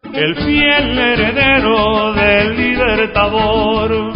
el fiel heredero del Libertador.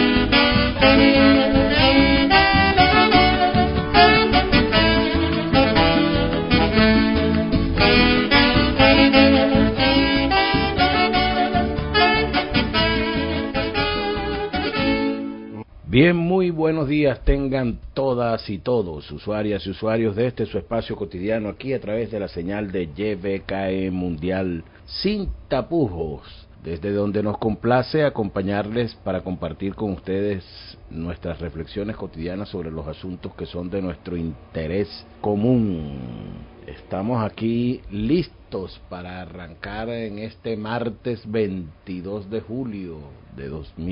Bien, muy buenos días tengan todas y todos, usuarias y usuarios de este su espacio cotidiano, aquí a través de la señal de YBKE Mundial, sin tapujos, desde donde nos complace acompañarles para compartir con ustedes nuestras reflexiones cotidianas sobre los asuntos que son de nuestro interés común. Estamos aquí listos para arrancar en este martes 22 de julio de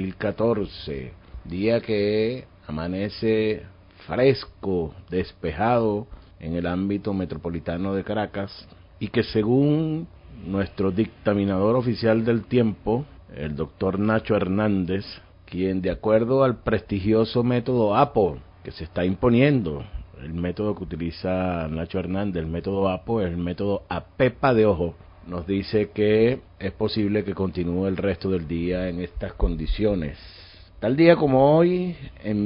2014. Día que amanece fresco, despejado en el ámbito metropolitano de Caracas y que según nuestro dictaminador oficial del tiempo, el doctor Nacho Hernández, quien de acuerdo al prestigioso método APO que se está imponiendo, el método que utiliza Nacho Hernández, el método APO es el método a pepa de ojo, nos dice que es posible que continúe el resto del día en estas condiciones. Tal día como hoy, en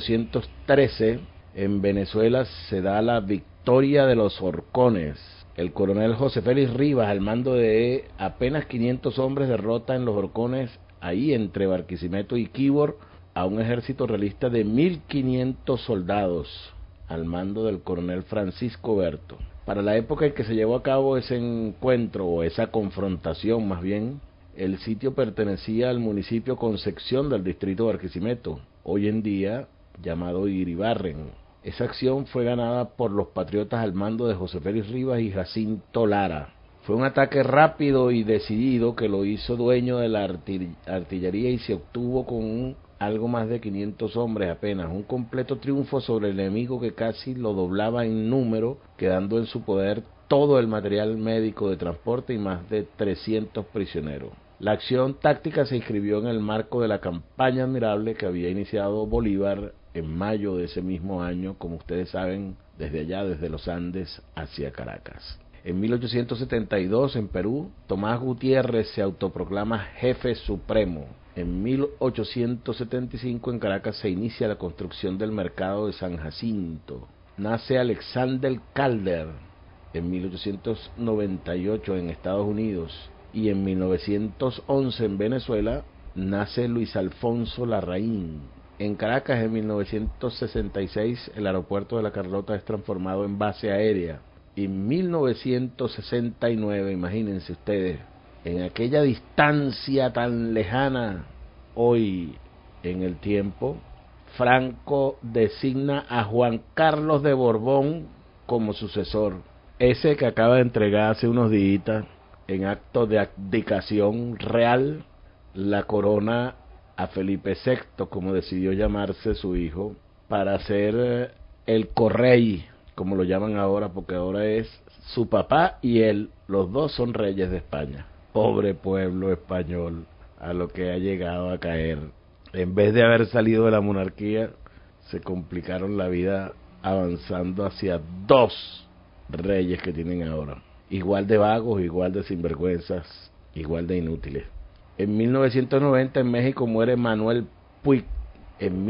1813, en Venezuela se da la victoria de los Horcones. El coronel José Félix Rivas, al mando de apenas 500 hombres, derrota en los Horcones, ahí entre Barquisimeto y Quíbor, a un ejército realista de 1.500 soldados, al mando del coronel Francisco Berto. Para la época en que se llevó a cabo ese encuentro, o esa confrontación más bien, el sitio pertenecía al municipio Concepción del distrito de Barquisimeto, hoy en día llamado Iribarren. Esa acción fue ganada por los patriotas al mando de José Félix Rivas y Jacinto Lara. Fue un ataque rápido y decidido que lo hizo dueño de la artillería y se obtuvo con algo más de 500 hombres apenas, un completo triunfo sobre el enemigo que casi lo doblaba en número, quedando en su poder todo el material médico de transporte y más de 300 prisioneros. La acción táctica se inscribió en el marco de la campaña admirable que había iniciado Bolívar en mayo de ese mismo año, como ustedes saben, desde allá, desde los Andes hacia Caracas. En 1872, en Perú, Tomás Gutiérrez se autoproclama jefe supremo. En 1875, en Caracas, se inicia la construcción del mercado de San Jacinto. Nace Alexander Calder en 1898 en Estados Unidos. Y en 1911 en Venezuela nace Luis Alfonso Larraín. En Caracas en 1966 el aeropuerto de La Carlota es transformado en base aérea. Y en 1969, imagínense ustedes, en aquella distancia tan lejana hoy en el tiempo, Franco designa a Juan Carlos de Borbón como sucesor. Ese que acaba de entregar hace unos días, en acto de abdicación real, la corona a Felipe VI, como decidió llamarse su hijo, para ser el correy, como lo llaman ahora, porque ahora es su papá y él, los dos son reyes de España. Pobre pueblo español, a lo que ha llegado a caer. En vez de haber salido de la monarquía, se complicaron la vida avanzando hacia dos reyes que tienen ahora. Igual de vagos, igual de sinvergüenzas, igual de inútiles. En 1990 en México muere Manuel Puig. En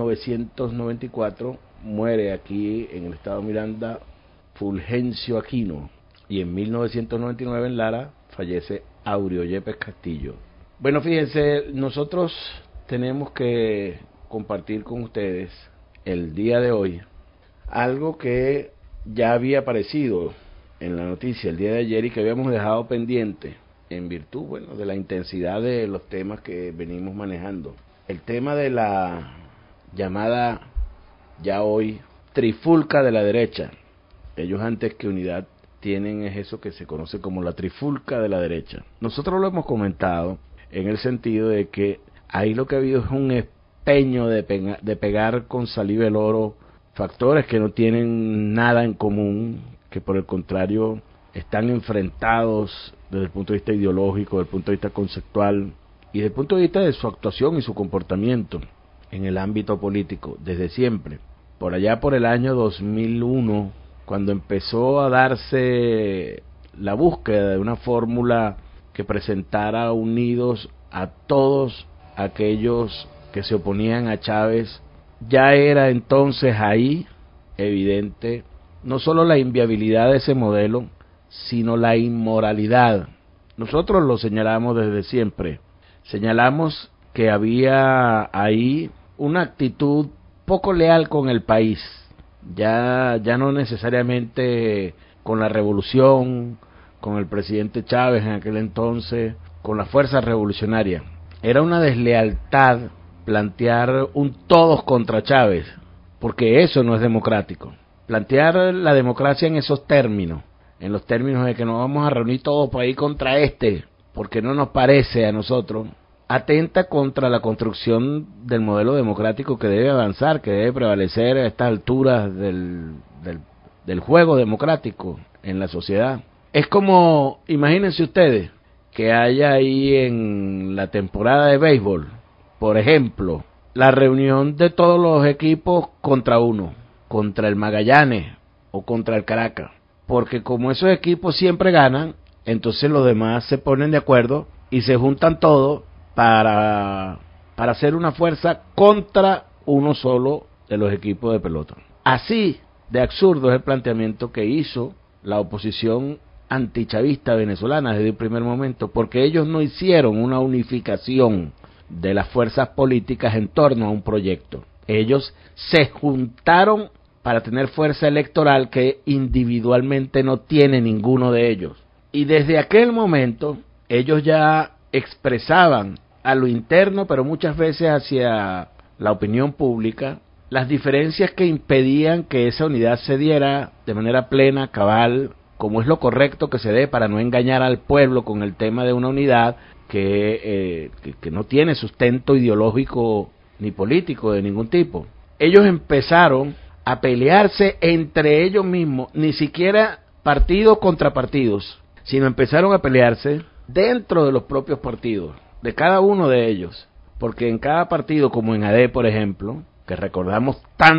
1994 muere aquí en el estado Miranda Fulgencio Aquino. Y en 1999 en Lara fallece Aureo Yepes Castillo. Bueno, fíjense, nosotros tenemos que compartir con ustedes el día de hoy algo que ya había aparecido en la noticia el día de ayer y que habíamos dejado pendiente en virtud, bueno, de la intensidad de los temas que venimos manejando. El tema de la llamada ya hoy trifulca de la derecha. Ellos antes que unidad tienen es eso que se conoce como la trifulca de la derecha. Nosotros lo hemos comentado en el sentido de que ahí lo que ha habido es un empeño de pegar con saliva el oro factores que no tienen nada en común, que por el contrario están enfrentados desde el punto de vista ideológico, desde el punto de vista conceptual y desde el punto de vista de su actuación y su comportamiento en el ámbito político desde siempre. Por allá por el año 2001, cuando empezó a darse la búsqueda de una fórmula que presentara unidos a todos aquellos que se oponían a Chávez. Ya era entonces ahí evidente no solo la inviabilidad de ese modelo, sino la inmoralidad. Nosotros lo señalamos desde siempre. Señalamos que había ahí una actitud poco leal con el país, ya no necesariamente con la revolución, con el presidente Chávez en aquel entonces, con las fuerzas revolucionarias. Era una deslealtad plantear un todos contra Chávez, porque eso no es democrático. Plantear la democracia en esos términos, en los términos de que nos vamos a reunir todos para ir contra porque no nos parece a nosotros, atenta contra la construcción del modelo democrático que debe avanzar, que debe prevalecer a estas alturas del juego democrático en la sociedad. Es como, imagínense ustedes, que haya ahí en la temporada de béisbol, por ejemplo, la reunión de todos los equipos contra uno, contra el Magallanes o contra el Caracas, porque como esos equipos siempre ganan, entonces los demás se ponen de acuerdo y se juntan todos para hacer una fuerza contra uno solo de los equipos de pelota. Así de absurdo es el planteamiento que hizo la oposición antichavista venezolana desde el primer momento, porque ellos no hicieron una unificación de las fuerzas políticas en torno a un proyecto. Ellos se juntaron para tener fuerza electoral que individualmente no tiene ninguno de ellos. Y desde aquel momento ellos ya expresaban a lo interno, pero muchas veces hacia la opinión pública, las diferencias que impedían que esa unidad se diera de manera plena, cabal, como es lo correcto que se dé para no engañar al pueblo con el tema de una unidad que no tiene sustento ideológico ni político de ningún tipo. Ellos empezaron a pelearse entre ellos mismos, ni siquiera partidos contra partidos, sino empezaron a pelearse dentro de los propios partidos, de cada uno de ellos, porque en cada partido, como en AD, por ejemplo, que recordamos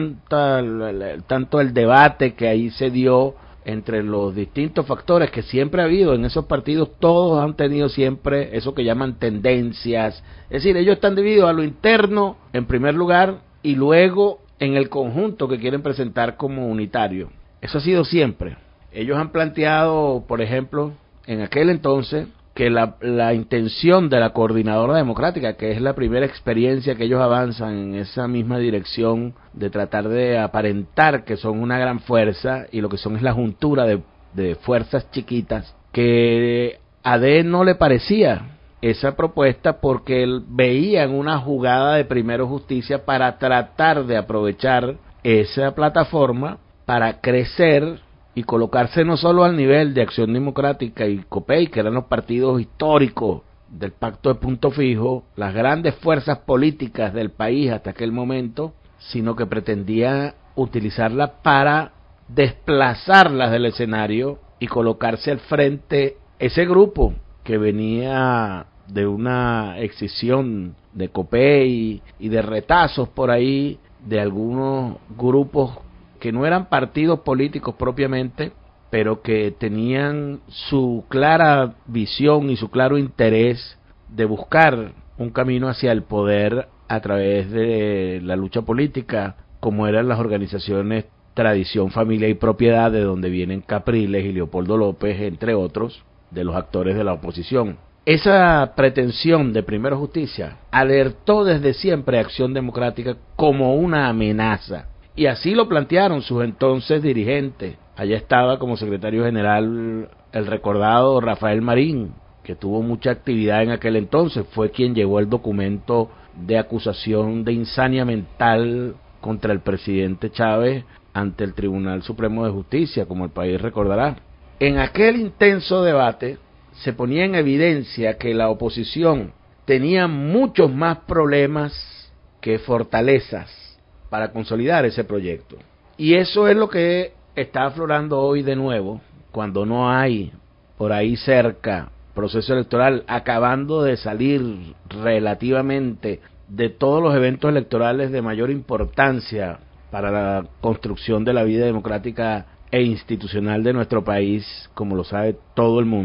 tanto el debate que ahí se dio entre los distintos factores que siempre ha habido en esos partidos, todos han tenido siempre eso que llaman tendencias, es decir, ellos están divididos a lo interno en primer lugar y luego en el conjunto que quieren presentar como unitario. Eso ha sido siempre. Ellos han planteado, por ejemplo, en aquel entonces, que la intención de la Coordinadora Democrática, que es la primera experiencia que ellos avanzan en esa misma dirección de tratar de aparentar que son una gran fuerza, y lo que son es la juntura de fuerzas chiquitas, que a AD no le parecía esa propuesta porque veían una jugada de Primero Justicia para tratar de aprovechar esa plataforma para crecer y colocarse no solo al nivel de Acción Democrática y COPEI, que eran los partidos históricos del Pacto de Punto Fijo, las grandes fuerzas políticas del país hasta aquel momento, sino que pretendía utilizarla para desplazarlas del escenario y colocarse al frente ese grupo que venía de una excisión de COPEI y de retazos por ahí de algunos grupos que no eran partidos políticos propiamente, pero que tenían su clara visión y su claro interés de buscar un camino hacia el poder a través de la lucha política, como eran las organizaciones Tradición, Familia y Propiedad, de donde vienen Capriles y Leopoldo López, entre otros, de los actores de la oposición. Esa pretensión de Primero Justicia alertó desde siempre a Acción Democrática como una amenaza. Y así lo plantearon sus entonces dirigentes. Allá estaba como secretario general el recordado Rafael Marín, que tuvo mucha actividad en aquel entonces. Fue quien llevó el documento de acusación de insania mental contra el presidente Chávez ante el Tribunal Supremo de Justicia, como el país recordará. En aquel intenso debate se ponía en evidencia que la oposición tenía muchos más problemas que fortalezas para consolidar ese proyecto. Y eso es lo que está aflorando hoy de nuevo, cuando no hay por ahí cerca proceso electoral, acabando de salir relativamente de todos los eventos electorales de mayor importancia para la construcción de la vida democrática e institucional de nuestro país, como lo sabe todo el mundo.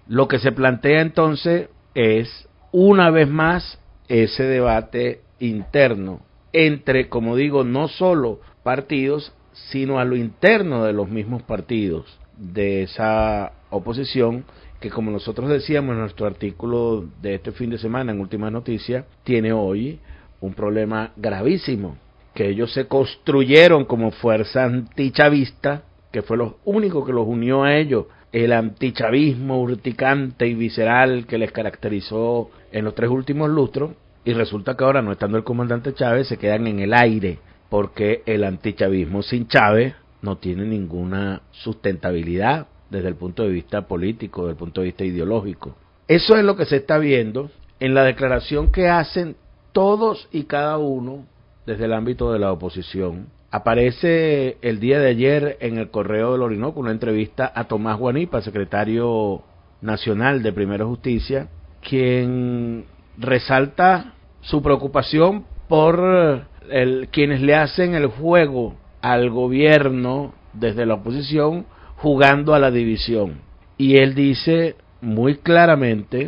Lo que se plantea entonces es, una vez más, ese debate interno entre, como digo, no solo partidos, sino a lo interno de los mismos partidos de esa oposición, que como nosotros decíamos en nuestro artículo de este fin de semana en Última Noticia, tiene hoy un problema gravísimo, que ellos se construyeron como fuerza antichavista, que fue lo único que los unió a ellos, el antichavismo urticante y visceral que les caracterizó en los 3 últimos lustros, y resulta que ahora, no estando el comandante Chávez, se quedan en el aire, porque el antichavismo sin Chávez no tiene ninguna sustentabilidad desde el punto de vista político, desde el punto de vista ideológico. Eso es lo que se está viendo en la declaración que hacen todos y cada uno desde el ámbito de la oposición. Aparece el día de ayer en el Correo del Orinoco una entrevista a Tomás Guanipa, secretario nacional de Primera Justicia, quien resalta su preocupación por quienes le hacen el juego al gobierno desde la oposición, jugando a la división. Y él dice muy claramente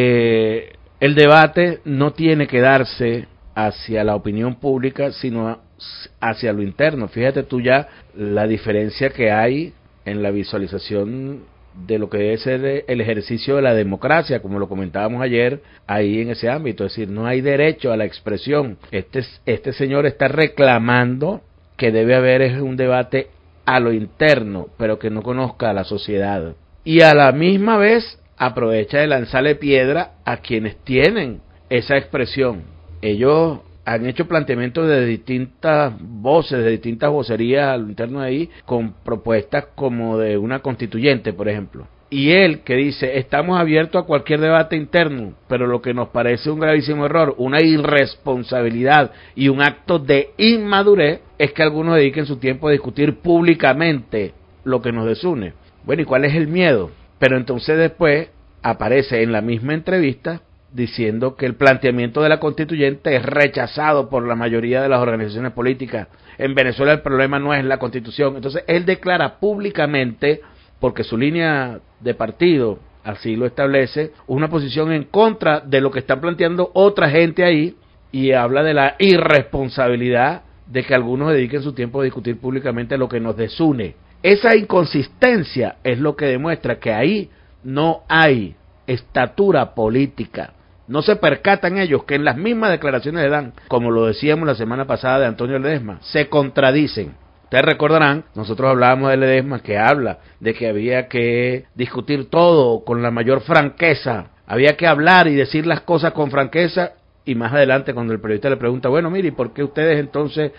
que el debate no tiene que darse hacia la opinión pública, sino hacia lo interno. Fíjate tú ya la diferencia que hay en la visualización de lo que debe ser el ejercicio de la democracia, como lo comentábamos ayer, ahí en ese ámbito. Es decir, no hay derecho a la expresión. Este señor está reclamando que debe haber un debate a lo interno, pero que no conozca a la sociedad. Y a la misma vez aprovecha de lanzarle piedra a quienes tienen esa expresión. Ellos han hecho planteamientos de distintas voces, de distintas vocerías a lo interno de ahí, con propuestas como de una constituyente, por ejemplo. Y él que dice, estamos abiertos a cualquier debate interno, pero lo que nos parece un gravísimo error, una irresponsabilidad y un acto de inmadurez, es que algunos dediquen su tiempo a discutir públicamente lo que nos desune. Bueno, ¿y cuál es el miedo? Pero entonces después aparece en la misma entrevista diciendo que el planteamiento de la constituyente es rechazado por la mayoría de las organizaciones políticas. En Venezuela el problema no es la constitución. Entonces él declara públicamente, porque su línea de partido así lo establece, una posición en contra de lo que está planteando otra gente ahí, y habla de la irresponsabilidad de que algunos dediquen su tiempo a discutir públicamente lo que nos desune. Esa inconsistencia es lo que demuestra que ahí no hay estatura política. No se percatan ellos que en las mismas declaraciones de Dan, como lo decíamos la semana pasada de Antonio Ledesma, se contradicen. Ustedes recordarán, nosotros hablábamos de Ledesma, que habla de que había que discutir todo con la mayor franqueza, había que hablar y decir las cosas con franqueza, y más adelante cuando el periodista le pregunta, bueno, mire, ¿y por qué ustedes entonces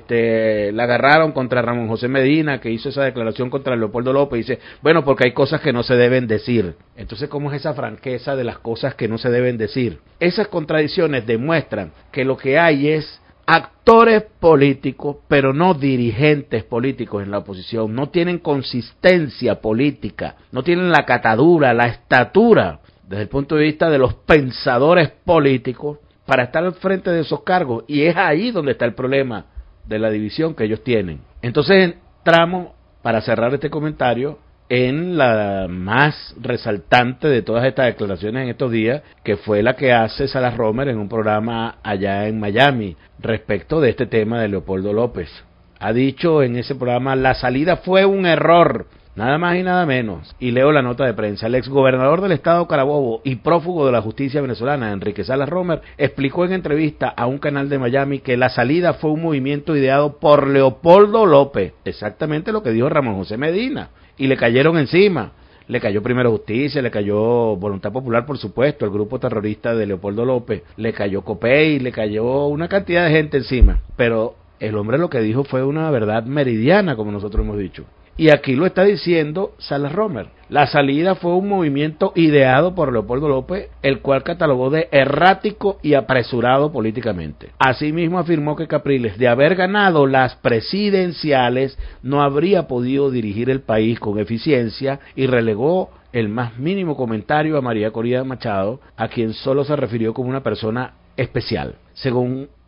la agarraron contra Ramón José Medina, que hizo esa declaración contra Leopoldo López? Y dice, bueno, porque hay cosas que no se deben decir. Entonces, ¿cómo es esa franqueza de las cosas que no se deben decir? Esas contradicciones demuestran que lo que hay es actores políticos, pero no dirigentes políticos en la oposición. No tienen consistencia política, no tienen la catadura, la estatura, desde el punto de vista de los pensadores políticos, para estar al frente de esos cargos, y es ahí donde está el problema de la división que ellos tienen. Entonces entramos, para cerrar este comentario, en la más resaltante de todas estas declaraciones en estos días, que fue la que hace Salas Romer en un programa allá en Miami, respecto de este tema de Leopoldo López. Ha dicho en ese programa, la salida fue un error, nada más y nada menos. Y leo la nota de prensa. El exgobernador del estado Carabobo y prófugo de la justicia venezolana, Enrique Salas Romer, explicó en entrevista a un canal de Miami que la salida fue un movimiento ideado por Leopoldo López. Exactamente lo que dijo Ramón José Medina. Y le cayeron encima. Le cayó Primera Justicia, le cayó Voluntad Popular, por supuesto, el grupo terrorista de Leopoldo López, le cayó Copey, le cayó una cantidad de gente encima. Pero el hombre lo que dijo fue una verdad meridiana, como nosotros hemos dicho. Y aquí lo está diciendo Salas Romer. La salida fue un movimiento ideado por Leopoldo López, el cual catalogó de errático y apresurado políticamente. Asimismo afirmó que Capriles, de haber ganado las presidenciales, no habría podido dirigir el país con eficiencia, y relegó el más mínimo comentario a María Corina Machado, a quien solo se refirió como una persona especial. Según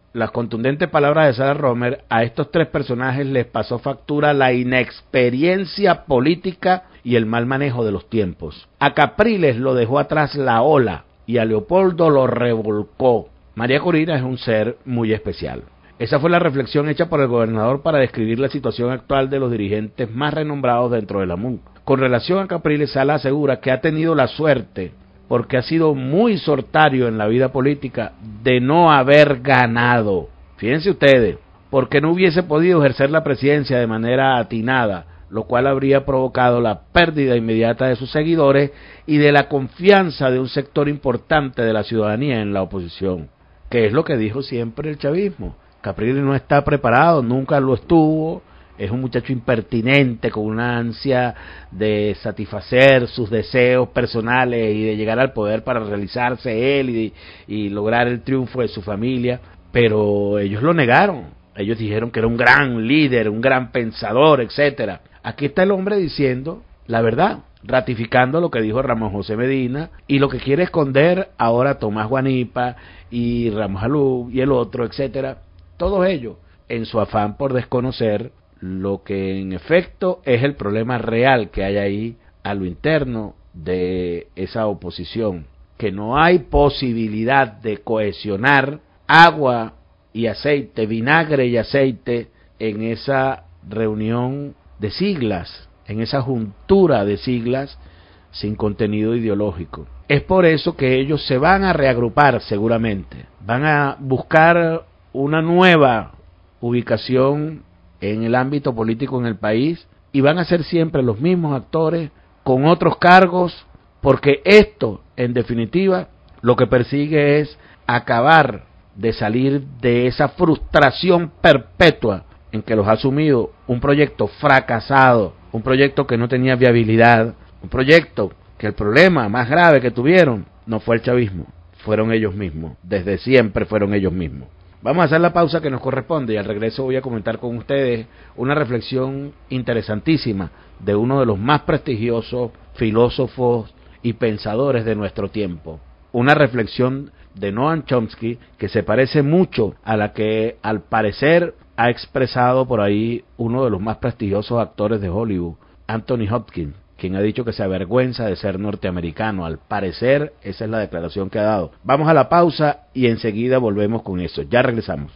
las contundentes palabras de Sarah Romer, a estos tres personajes les pasó factura la inexperiencia política y el mal manejo de los tiempos. A Capriles lo dejó atrás la ola y a Leopoldo lo revolcó. María Corina es un ser muy especial. Esa fue la reflexión hecha por el gobernador para describir la situación actual de los dirigentes más renombrados dentro de la MUN. Con relación a Capriles, Sala asegura que ha tenido la suerte, porque ha sido muy sortario en la vida política, de no haber ganado. Fíjense ustedes, porque no hubiese podido ejercer la presidencia de manera atinada, lo cual habría provocado la pérdida inmediata de sus seguidores y de la confianza de un sector importante de la ciudadanía en la oposición, que es lo que dijo siempre el chavismo. Capriles no está preparado, nunca lo estuvo, es un muchacho impertinente con una ansia de satisfacer sus deseos personales y de llegar al poder para realizarse él y lograr el triunfo de su familia, pero ellos lo negaron. Ellos dijeron que era un gran líder, un gran pensador, etcétera. Aquí está el hombre diciendo la verdad, ratificando lo que dijo Ramón José Medina y lo que quiere esconder ahora Tomás Guanipa y Ramos Alú y el otro, etcétera. Todos ellos en su afán por desconocer lo que en efecto es el problema real que hay ahí a lo interno de esa oposición, que no hay posibilidad de cohesionar agua y aceite, vinagre y aceite en esa reunión de siglas, en esa juntura de siglas sin contenido ideológico. Es por eso que ellos se van a reagrupar seguramente, van a buscar una nueva ubicación en el ámbito político en el país y van a ser siempre los mismos actores con otros cargos, porque esto, en definitiva, lo que persigue es acabar de salir de esa frustración perpetua en que los ha sumido un proyecto fracasado, un proyecto que no tenía viabilidad, un proyecto que el problema más grave que tuvieron no fue el chavismo, fueron ellos mismos, desde siempre fueron ellos mismos. Vamos a hacer la pausa que nos corresponde y al regreso voy a comentar con ustedes una reflexión interesantísima de uno de los más prestigiosos filósofos y pensadores de nuestro tiempo. Una reflexión de Noam Chomsky que se parece mucho a la que al parecer ha expresado por ahí uno de los más prestigiosos actores de Hollywood, Anthony Hopkins, quien ha dicho que se avergüenza de ser norteamericano. Al parecer, esa es la declaración que ha dado. Vamos a la pausa y enseguida volvemos con eso. Ya regresamos.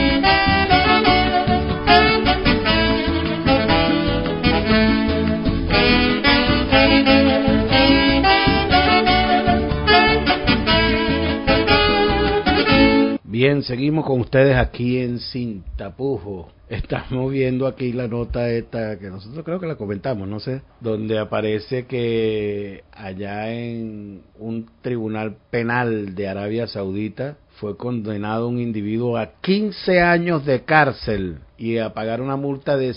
Bien, seguimos con ustedes aquí en Sin Tapujos. Estamos viendo aquí la nota esta, que nosotros creo que la comentamos, no sé, donde aparece que allá en un tribunal penal de Arabia Saudita fue condenado un individuo a 15 años de cárcel y a pagar una multa de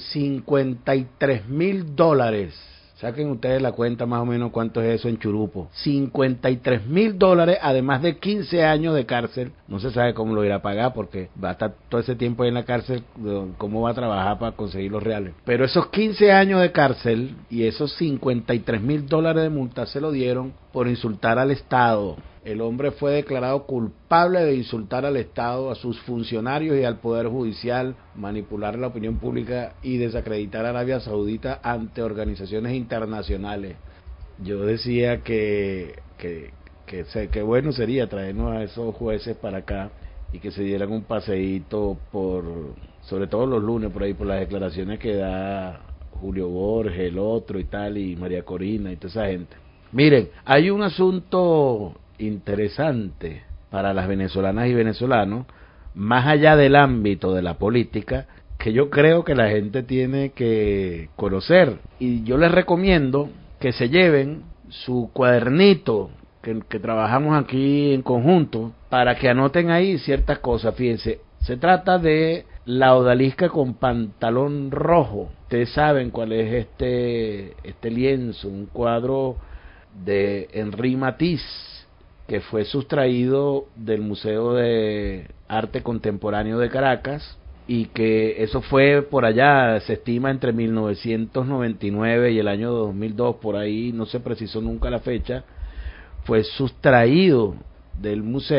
$53,000. Saquen ustedes la cuenta más o menos cuánto es eso en churupo. $53,000, además de 15 años de cárcel. No se sabe cómo lo irá a pagar porque va a estar todo ese tiempo ahí en la cárcel, cómo va a trabajar para conseguir los reales. Pero esos 15 años de cárcel y esos $53,000 de multa se lo dieron por insultar al Estado. El hombre fue declarado culpable de insultar al Estado, a sus funcionarios y al Poder Judicial, manipular la opinión pública y desacreditar a Arabia Saudita ante organizaciones internacionales. Yo decía que bueno sería traernos a esos jueces para acá y que se dieran un paseíto sobre todo los lunes por ahí, por las declaraciones que da Julio Borges, el otro y tal, y María Corina y toda esa gente. Miren, hay un asunto interesante para las venezolanas y venezolanos, más allá del ámbito de la política, que yo creo que la gente tiene que conocer. Y yo les recomiendo que se lleven su cuadernito, que trabajamos aquí en conjunto, para que anoten ahí ciertas cosas. Fíjense, se trata de la odalisca con pantalón rojo. Ustedes saben cuál es este lienzo, un cuadro de Henri Matisse, que fue sustraído del Museo de Arte Contemporáneo de Caracas, y que eso fue por allá, se estima entre 1999 y el año 2002, por ahí no se precisó nunca la fecha, fue sustraído del museo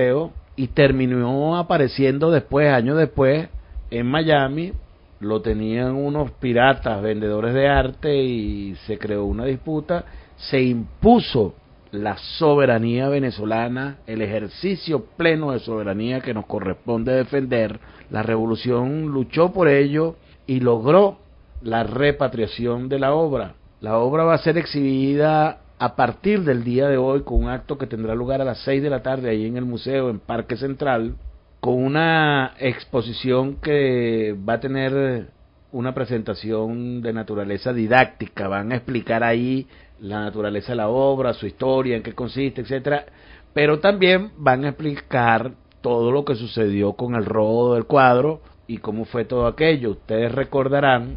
y terminó apareciendo después, años después, en Miami. Lo tenían unos piratas vendedores de arte y se creó una disputa, se impuso la soberanía venezolana, el ejercicio pleno de soberanía que nos corresponde defender. La revolución luchó por ello y logró la repatriación de la obra. La obra va a ser exhibida a partir del día de hoy con un acto que tendrá lugar a las 6 de la tarde ahí en el museo, en Parque Central, con una exposición que va a tener una presentación de naturaleza didáctica. Van a explicar ahí la naturaleza de la obra, su historia, en qué consiste, etcétera, pero también van a explicar todo lo que sucedió con el robo del cuadro y cómo fue todo aquello. Ustedes recordarán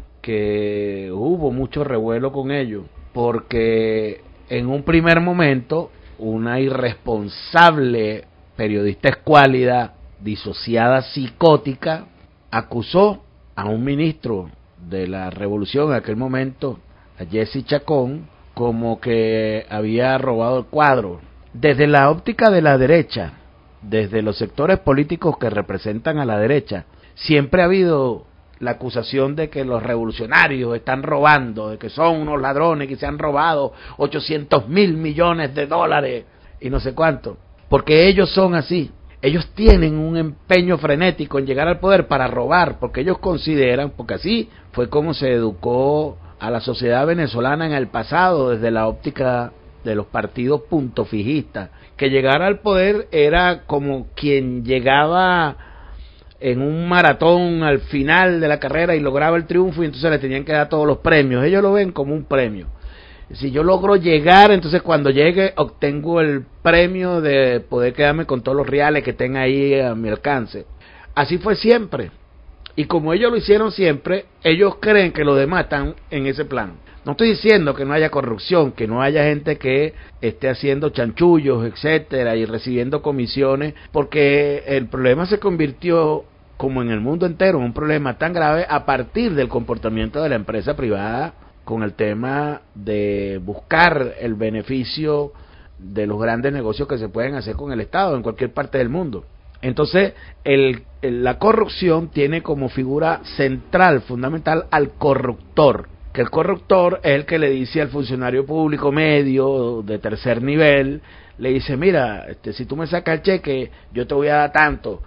que hubo mucho revuelo con ello, porque en un primer momento una irresponsable periodista escuálida, disociada, psicótica, acusó a un ministro de la revolución en aquel momento, a Jesse Chacón, como que había robado el cuadro. Desde la óptica de la derecha, desde los sectores políticos que representan a la derecha, siempre ha habido la acusación de que los revolucionarios están robando, de que son unos ladrones que se han robado 800.000 millones de dólares y no sé cuánto, porque ellos son así. Ellos tienen un empeño frenético en llegar al poder para robar, porque ellos consideran, porque así fue como se educó a la sociedad venezolana en el pasado, desde la óptica de los partidos puntofijistas, que llegar al poder era como quien llegaba en un maratón al final de la carrera y lograba el triunfo, y entonces le tenían que dar todos los premios. Ellos lo ven como un premio. Si yo logro llegar, entonces cuando llegue obtengo el premio de poder quedarme con todos los reales que tenga ahí a mi alcance. Así fue siempre. Y como ellos lo hicieron siempre, ellos creen que los demás están en ese plan. No estoy diciendo que no haya corrupción, que no haya gente que esté haciendo chanchullos, etcétera, y recibiendo comisiones, porque el problema se convirtió, como en el mundo entero, en un problema tan grave a partir del comportamiento de la empresa privada con el tema de buscar el beneficio de los grandes negocios que se pueden hacer con el Estado en cualquier parte del mundo. Entonces, la corrupción tiene como figura central, fundamental, al corruptor, que el corruptor es el que le dice al funcionario público medio, de tercer nivel, le dice, mira, si tú me sacas el cheque, yo te voy a dar tanto,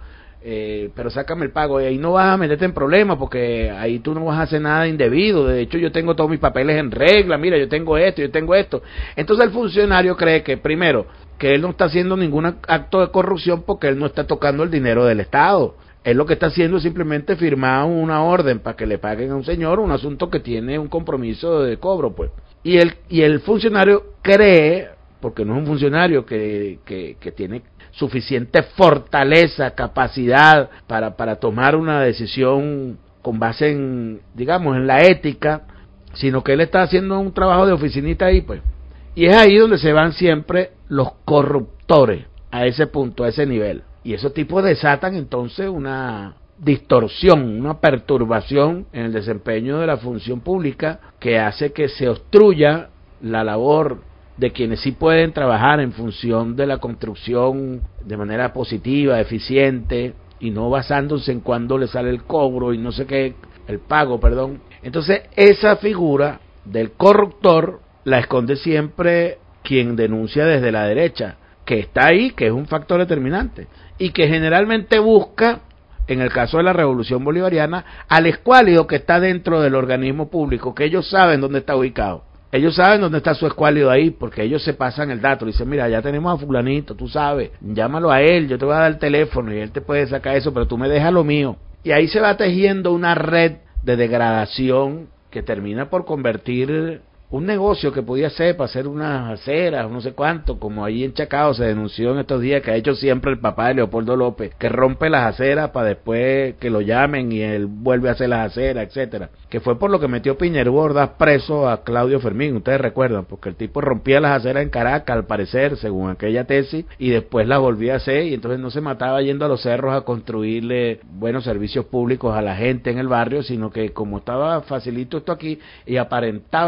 pero sácame el pago, y ahí no vas a meterte en problemas, porque ahí tú no vas a hacer nada indebido. De hecho, yo tengo todos mis papeles en regla, mira, yo tengo esto. Entonces el funcionario cree que, primero, que él no está haciendo ningún acto de corrupción porque él no está tocando el dinero del Estado. Él lo que está haciendo es simplemente firmar una orden para que le paguen a un señor un asunto que tiene un compromiso de cobro, pues. Y el funcionario cree, porque no es un funcionario que tiene suficiente fortaleza, capacidad para tomar una decisión con base en, digamos, en la ética, sino que él está haciendo un trabajo de oficinista ahí, pues. Y es ahí donde se van siempre los corruptores, a ese punto, a ese nivel. Y esos tipos desatan entonces una distorsión, una perturbación en el desempeño de la función pública que hace que se obstruya la labor de quienes sí pueden trabajar en función de la construcción de manera positiva, eficiente, y no basándose en cuándo le sale el cobro y no sé qué, el pago, perdón. Entonces, esa figura del corruptor la esconde siempre quien denuncia desde la derecha, que está ahí, que es un factor determinante, y que generalmente busca, en el caso de la Revolución Bolivariana, al escuálido que está dentro del organismo público, que ellos saben dónde está ubicado. Ellos saben dónde está su escuálido ahí, porque ellos se pasan el dato, dicen, mira, ya tenemos a fulanito, tú sabes, llámalo a él, yo te voy a dar el teléfono y él te puede sacar eso, pero tú me dejas lo mío. Y ahí se va tejiendo una red de degradación que termina por convertir un negocio que podía ser para hacer unas aceras, no sé cuánto, como ahí en Chacao se denunció en estos días, que ha hecho siempre el papá de Leopoldo López, que rompe las aceras para después que lo llamen y él vuelve a hacer las aceras, etcétera, que fue por lo que metió Piñero Ordaz preso a Claudio Fermín, ustedes recuerdan, porque el tipo rompía las aceras en Caracas, al parecer, según aquella tesis, y después las volvía a hacer, y entonces no se mataba yendo a los cerros a construirle buenos servicios públicos a la gente en el barrio, sino que como estaba facilito esto aquí, y aparentaban que estaba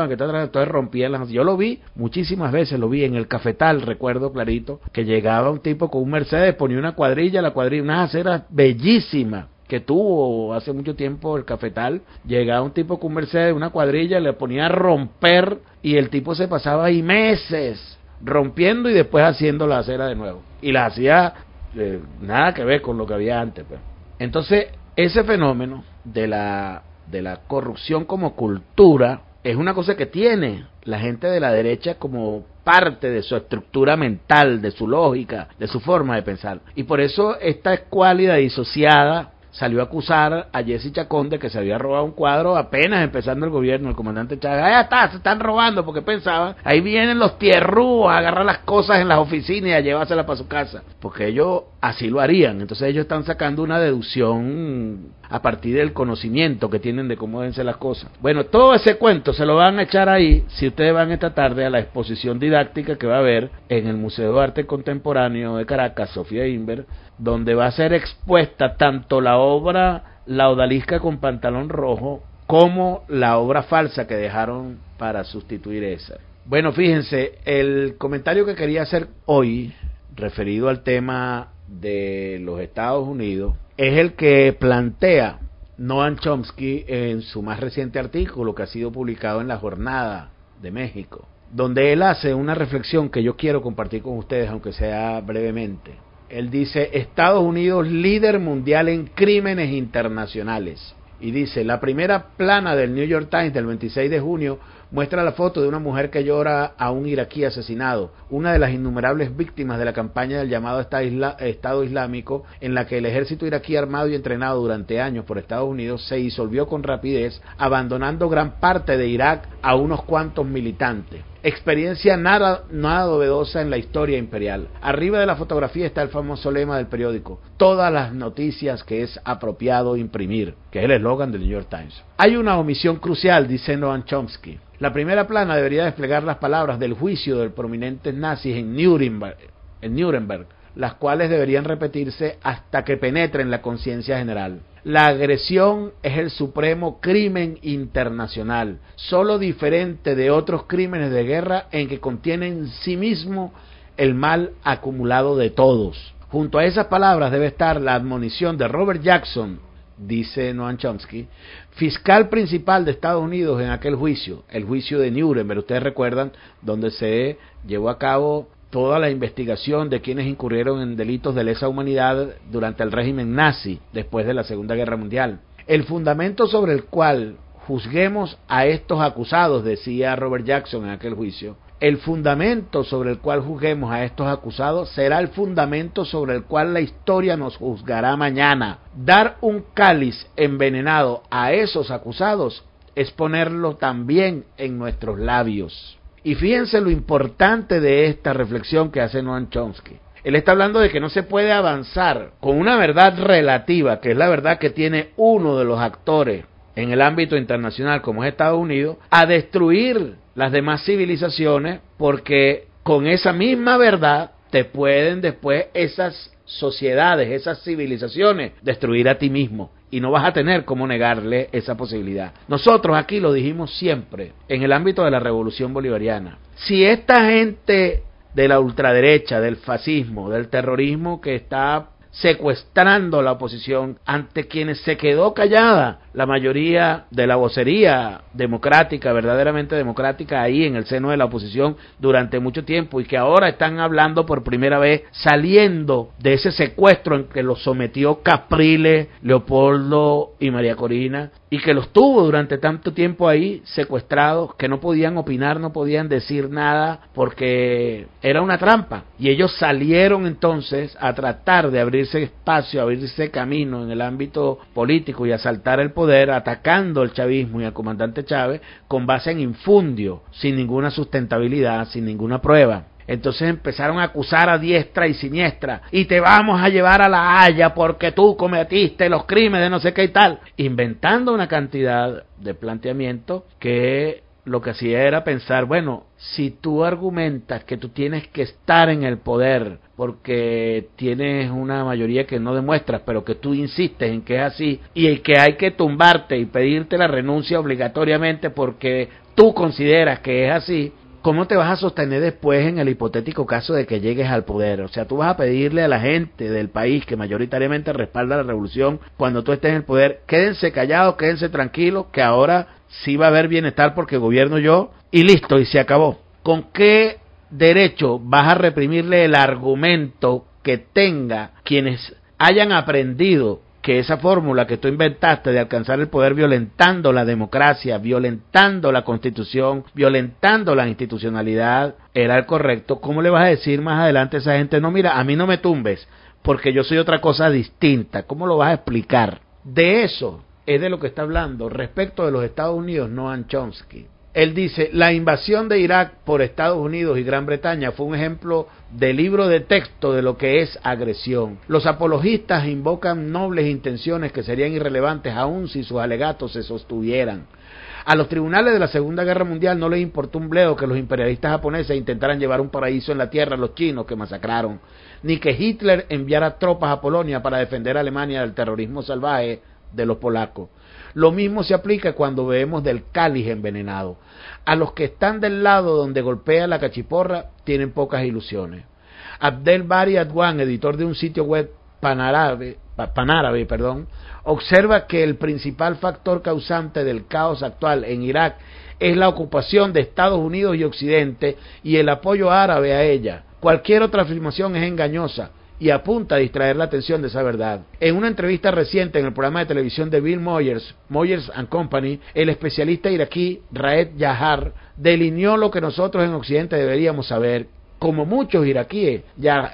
entonces rompían las... Yo lo vi muchísimas veces, lo vi en el Cafetal, recuerdo clarito, que llegaba un tipo con un Mercedes, ponía una cuadrilla, unas aceras bellísimas que tuvo hace mucho tiempo el Cafetal, llegaba un tipo con un Mercedes, una cuadrilla, le ponía a romper y el tipo se pasaba ahí meses rompiendo y después haciendo la acera de nuevo. Y la hacía nada que ver con lo que había antes, pues. Entonces, ese fenómeno de la corrupción como cultura es una cosa que tiene la gente de la derecha como parte de su estructura mental, de su lógica, de su forma de pensar. Y por eso esta escuálida disociada salió a acusar a Jesse Chacón de que se había robado un cuadro apenas empezando el gobierno, el comandante Chávez. Ahí está, se están robando, porque pensaban, ahí vienen los tierrús a agarrar las cosas en las oficinas y a llevárselas para su casa, porque ellos así lo harían. Entonces ellos están sacando una deducción a partir del conocimiento que tienen de cómo deben ser las cosas. Bueno, todo ese cuento se lo van a echar ahí si ustedes van esta tarde a la exposición didáctica que va a haber en el Museo de Arte Contemporáneo de Caracas, Sofía Inver, donde va a ser expuesta tanto la obra La Odalisca con pantalón rojo como la obra falsa que dejaron para sustituir esa. Bueno, fíjense, el comentario que quería hacer hoy, referido al tema de los Estados Unidos, es el que plantea Noam Chomsky en su más reciente artículo que ha sido publicado en La Jornada de México, donde él hace una reflexión que yo quiero compartir con ustedes, aunque sea brevemente. Él dice: Estados Unidos líder mundial en crímenes internacionales. Y dice: la primera plana del New York Times del 26 de junio muestra la foto de una mujer que llora a un iraquí asesinado, una de las innumerables víctimas de la campaña del llamado Estado Islámico, en la que el ejército iraquí armado y entrenado durante años por Estados Unidos se disolvió con rapidez, abandonando gran parte de Irak a unos cuantos militantes. Experiencia nada novedosa en la historia imperial. Arriba de la fotografía está el famoso lema del periódico: todas las noticias que es apropiado imprimir, que es el eslogan del New York Times. Hay una omisión crucial, dice Noam Chomsky. La primera plana debería desplegar las palabras del juicio de prominentes nazis en Nuremberg, las cuales deberían repetirse hasta que penetren la conciencia general. La agresión es el supremo crimen internacional, solo diferente de otros crímenes de guerra en que contiene en sí mismo el mal acumulado de todos. Junto a esas palabras debe estar la admonición de Robert Jackson, dice Noam Chomsky, fiscal principal de Estados Unidos en aquel juicio, el juicio de Nuremberg. Ustedes recuerdan, donde se llevó a cabo toda la investigación de quienes incurrieron en delitos de lesa humanidad durante el régimen nazi después de la Segunda Guerra Mundial. El fundamento sobre el cual juzguemos a estos acusados, decía Robert Jackson en aquel juicio, el fundamento sobre el cual juzguemos a estos acusados será el fundamento sobre el cual la historia nos juzgará mañana. Dar un cáliz envenenado a esos acusados es ponerlo también en nuestros labios. Y fíjense lo importante de esta reflexión que hace Noam Chomsky. Él está hablando de que no se puede avanzar con una verdad relativa, que es la verdad que tiene uno de los actores en el ámbito internacional, como es Estados Unidos, a destruir las demás civilizaciones, porque con esa misma verdad te pueden después esas sociedades, esas civilizaciones, destruir a ti mismo. Y no vas a tener cómo negarle esa posibilidad. Nosotros aquí lo dijimos siempre, en el ámbito de la revolución bolivariana. Si esta gente de la ultraderecha, del fascismo, del terrorismo que está secuestrando la oposición, ante quienes se quedó callada la mayoría de la vocería democrática, verdaderamente democrática, ahí en el seno de la oposición durante mucho tiempo, y que ahora están hablando por primera vez, saliendo de ese secuestro en que los sometió Capriles, Leopoldo y María Corina, y que los tuvo durante tanto tiempo ahí secuestrados, que no podían opinar, no podían decir nada, porque era una trampa. Y ellos salieron entonces a tratar de abrirse espacio, abrirse camino en el ámbito político y asaltar el poder, atacando al chavismo y al comandante Chávez con base en infundio, sin ninguna sustentabilidad, sin ninguna prueba. Entonces empezaron a acusar a diestra y siniestra, y te vamos a llevar a La Haya porque tú cometiste los crímenes de no sé qué y tal, inventando una cantidad de planteamientos que lo que hacía era pensar, bueno, si tú argumentas que tú tienes que estar en el poder porque tienes una mayoría que no demuestras, pero que tú insistes en que es así, y que hay que tumbarte y pedirte la renuncia obligatoriamente porque tú consideras que es así, ¿cómo te vas a sostener después en el hipotético caso de que llegues al poder? O sea, tú vas a pedirle a la gente del país que mayoritariamente respalda la revolución cuando tú estés en el poder, quédense callados, quédense tranquilos, que ahora sí va a haber bienestar porque gobierno yo, y listo, y se acabó. ¿Con qué derecho vas a reprimirle el argumento que tenga quienes hayan aprendido que esa fórmula que tú inventaste de alcanzar el poder violentando la democracia, violentando la Constitución, violentando la institucionalidad, era el correcto? ¿Cómo le vas a decir más adelante a esa gente, no, mira, a mí no me tumbes, porque yo soy otra cosa distinta? ¿Cómo lo vas a explicar? De eso es de lo que está hablando respecto de los Estados Unidos Noam Chomsky. Él dice, la invasión de Irak por Estados Unidos y Gran Bretaña fue un ejemplo de libro de texto de lo que es agresión. Los apologistas invocan nobles intenciones que serían irrelevantes aun si sus alegatos se sostuvieran. A los tribunales de la Segunda Guerra Mundial no les importó un bledo que los imperialistas japoneses intentaran llevar un paraíso en la tierra a los chinos que masacraron, ni que Hitler enviara tropas a Polonia para defender a Alemania del terrorismo salvaje de los polacos. Lo mismo se aplica cuando bebemos del cáliz envenenado. A los que están del lado donde golpea la cachiporra tienen pocas ilusiones. Abdel Bari Adwan, editor de un sitio web panárabe, observa que el principal factor causante del caos actual en Irak es la ocupación de Estados Unidos y Occidente y el apoyo árabe a ella. Cualquier otra afirmación es engañosa y apunta a distraer la atención de esa verdad. En una entrevista reciente en el programa de televisión de Bill Moyers and Company, el especialista iraquí Raed Yahar delineó lo que nosotros en Occidente deberíamos saber. Como muchos iraquíes,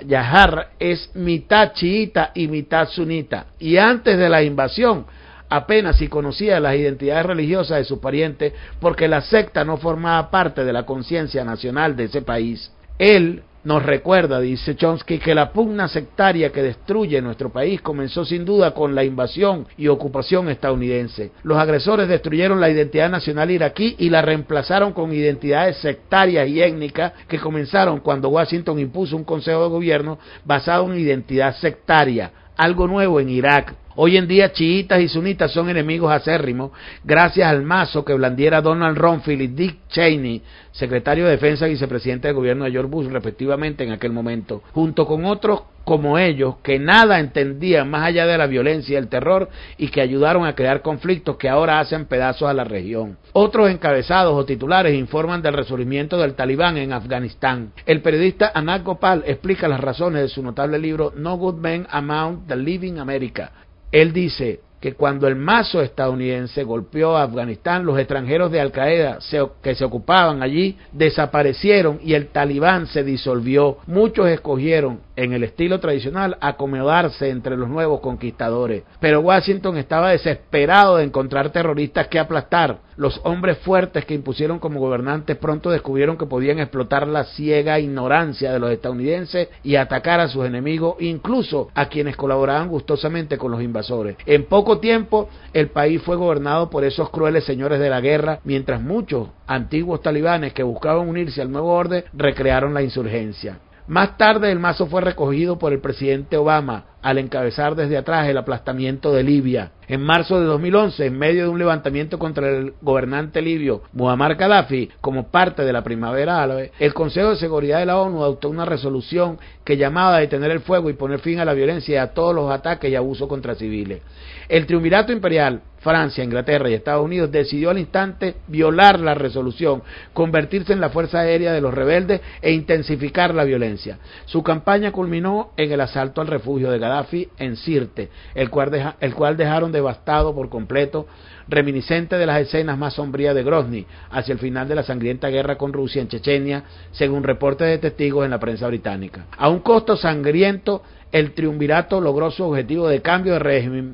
Yahar es mitad chiita y mitad sunita, y antes de la invasión apenas si conocía las identidades religiosas de sus parientes porque la secta no formaba parte de la conciencia nacional de ese país. Él nos recuerda, dice Chomsky, que la pugna sectaria que destruye nuestro país comenzó sin duda con la invasión y ocupación estadounidense. Los agresores destruyeron la identidad nacional iraquí y la reemplazaron con identidades sectarias y étnicas que comenzaron cuando Washington impuso un consejo de gobierno basado en identidad sectaria, algo nuevo en Irak. Hoy en día chiitas y sunitas son enemigos acérrimos gracias al mazo que blandiera Donald Rumsfeld y Dick Cheney, secretario de Defensa y vicepresidente del gobierno de George Bush respectivamente en aquel momento, junto con otros como ellos que nada entendían más allá de la violencia y el terror y que ayudaron a crear conflictos que ahora hacen pedazos a la región. Otros encabezados o titulares informan del resurgimiento del Talibán en Afganistán. El periodista Anand Gopal explica las razones de su notable libro No Good Men Among the Living America. Él dice que cuando el mazo estadounidense golpeó a Afganistán, los extranjeros de Al-Qaeda que se ocupaban allí desaparecieron y el Talibán se disolvió. Muchos escogieron, en el estilo tradicional, acomodarse entre los nuevos conquistadores. Pero Washington estaba desesperado de encontrar terroristas que aplastar. Los hombres fuertes que impusieron como gobernantes pronto descubrieron que podían explotar la ciega ignorancia de los estadounidenses y atacar a sus enemigos, incluso a quienes colaboraban gustosamente con los invasores. En poco tiempo, el país fue gobernado por esos crueles señores de la guerra, mientras muchos antiguos talibanes que buscaban unirse al nuevo orden recrearon la insurgencia. Más tarde el mazo fue recogido por el presidente Obama al encabezar desde atrás el aplastamiento de Libia. En marzo de 2011, en medio de un levantamiento contra el gobernante libio Muammar Gaddafi, como parte de la primavera árabe, el Consejo de Seguridad de la ONU adoptó una resolución que llamaba a detener el fuego y poner fin a la violencia y a todos los ataques y abusos contra civiles. El triunvirato imperial, Francia, Inglaterra y Estados Unidos, decidió al instante violar la resolución, convertirse en la fuerza aérea de los rebeldes e intensificar la violencia. Su campaña culminó en el asalto al refugio de Gaddafi en Sirte, el cual dejaron devastado por completo, reminiscente de las escenas más sombrías de Grozny hacia el final de la sangrienta guerra con Rusia en Chechenia, según reportes de testigos en la prensa británica. A un costo sangriento, el triunvirato logró su objetivo de cambio de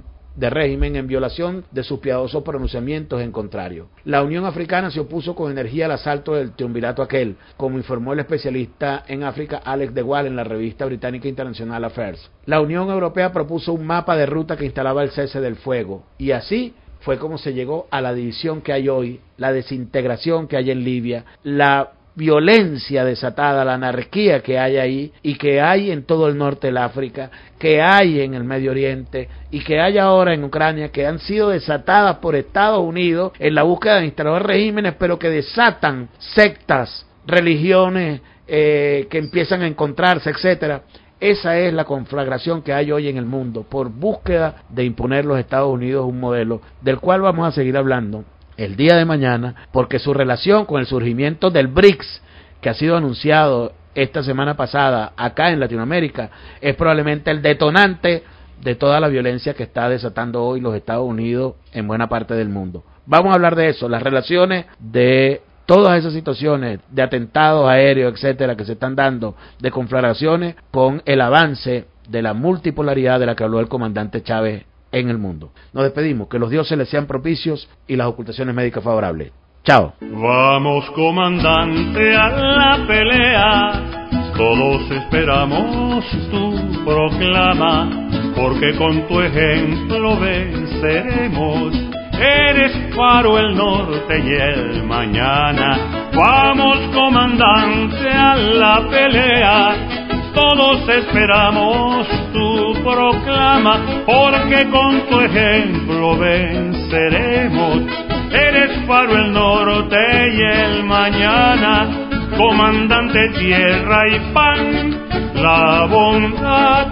régimen en violación de sus piadosos pronunciamientos en contrario. La Unión Africana se opuso con energía al asalto del triunvirato aquel, como informó el especialista en África Alex de Waal en la revista británica International Affairs. La Unión Europea propuso un mapa de ruta que instalaba el cese del fuego, y así fue como se llegó a la división que hay hoy, la desintegración que hay en Libia, la violencia desatada, la anarquía que hay ahí y que hay en todo el norte del África, que hay en el Medio Oriente y que hay ahora en Ucrania, que han sido desatadas por Estados Unidos en la búsqueda de instalar regímenes, pero que desatan sectas, religiones que empiezan a encontrarse, etcétera. Esa es la conflagración que hay hoy en el mundo por búsqueda de imponer los Estados Unidos un modelo del cual vamos a seguir hablando el día de mañana, porque su relación con el surgimiento del BRICS, que ha sido anunciado esta semana pasada acá en Latinoamérica, es probablemente el detonante de toda la violencia que está desatando hoy los Estados Unidos en buena parte del mundo. Vamos a hablar de eso, las relaciones de todas esas situaciones de atentados aéreos, etcétera, que se están dando, de conflagraciones, con el avance de la multipolaridad de la que habló el comandante Chávez en el mundo. Nos despedimos, que los dioses les sean propicios y las ocultaciones médicas favorables. Chao. Vamos, comandante, a la pelea, todos esperamos tu proclama, porque con tu ejemplo venceremos. Eres faro el norte y el mañana. Vamos, comandante, a la pelea, todos esperamos tu proclama, porque con tu ejemplo venceremos. Eres faro el norte y el mañana, comandante tierra y pan, la bondad,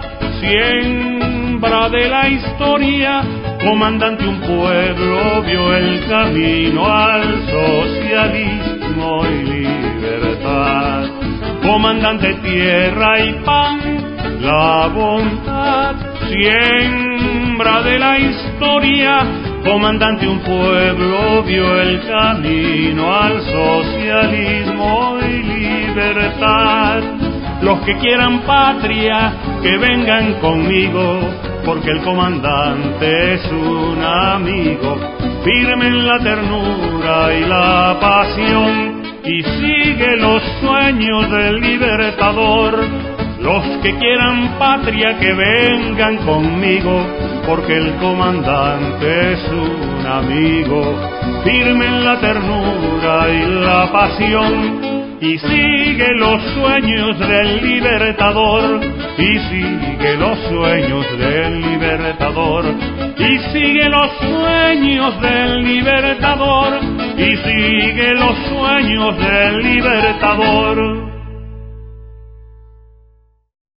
siembra de la historia. Comandante, un pueblo vio el camino al socialismo y libertad. Comandante, tierra y pan, la bondad, siembra de la historia. Comandante, un pueblo vio el camino al socialismo y libertad. Los que quieran patria, que vengan conmigo, porque el comandante es un amigo, firme en la ternura y la pasión, y sigue los sueños del libertador. Los que quieran patria, que vengan conmigo, porque el comandante es un amigo, firme en la ternura y la pasión, y sigue los sueños del libertador, y sigue los sueños del libertador, y sigue los sueños del libertador, y sigue los sueños del libertador.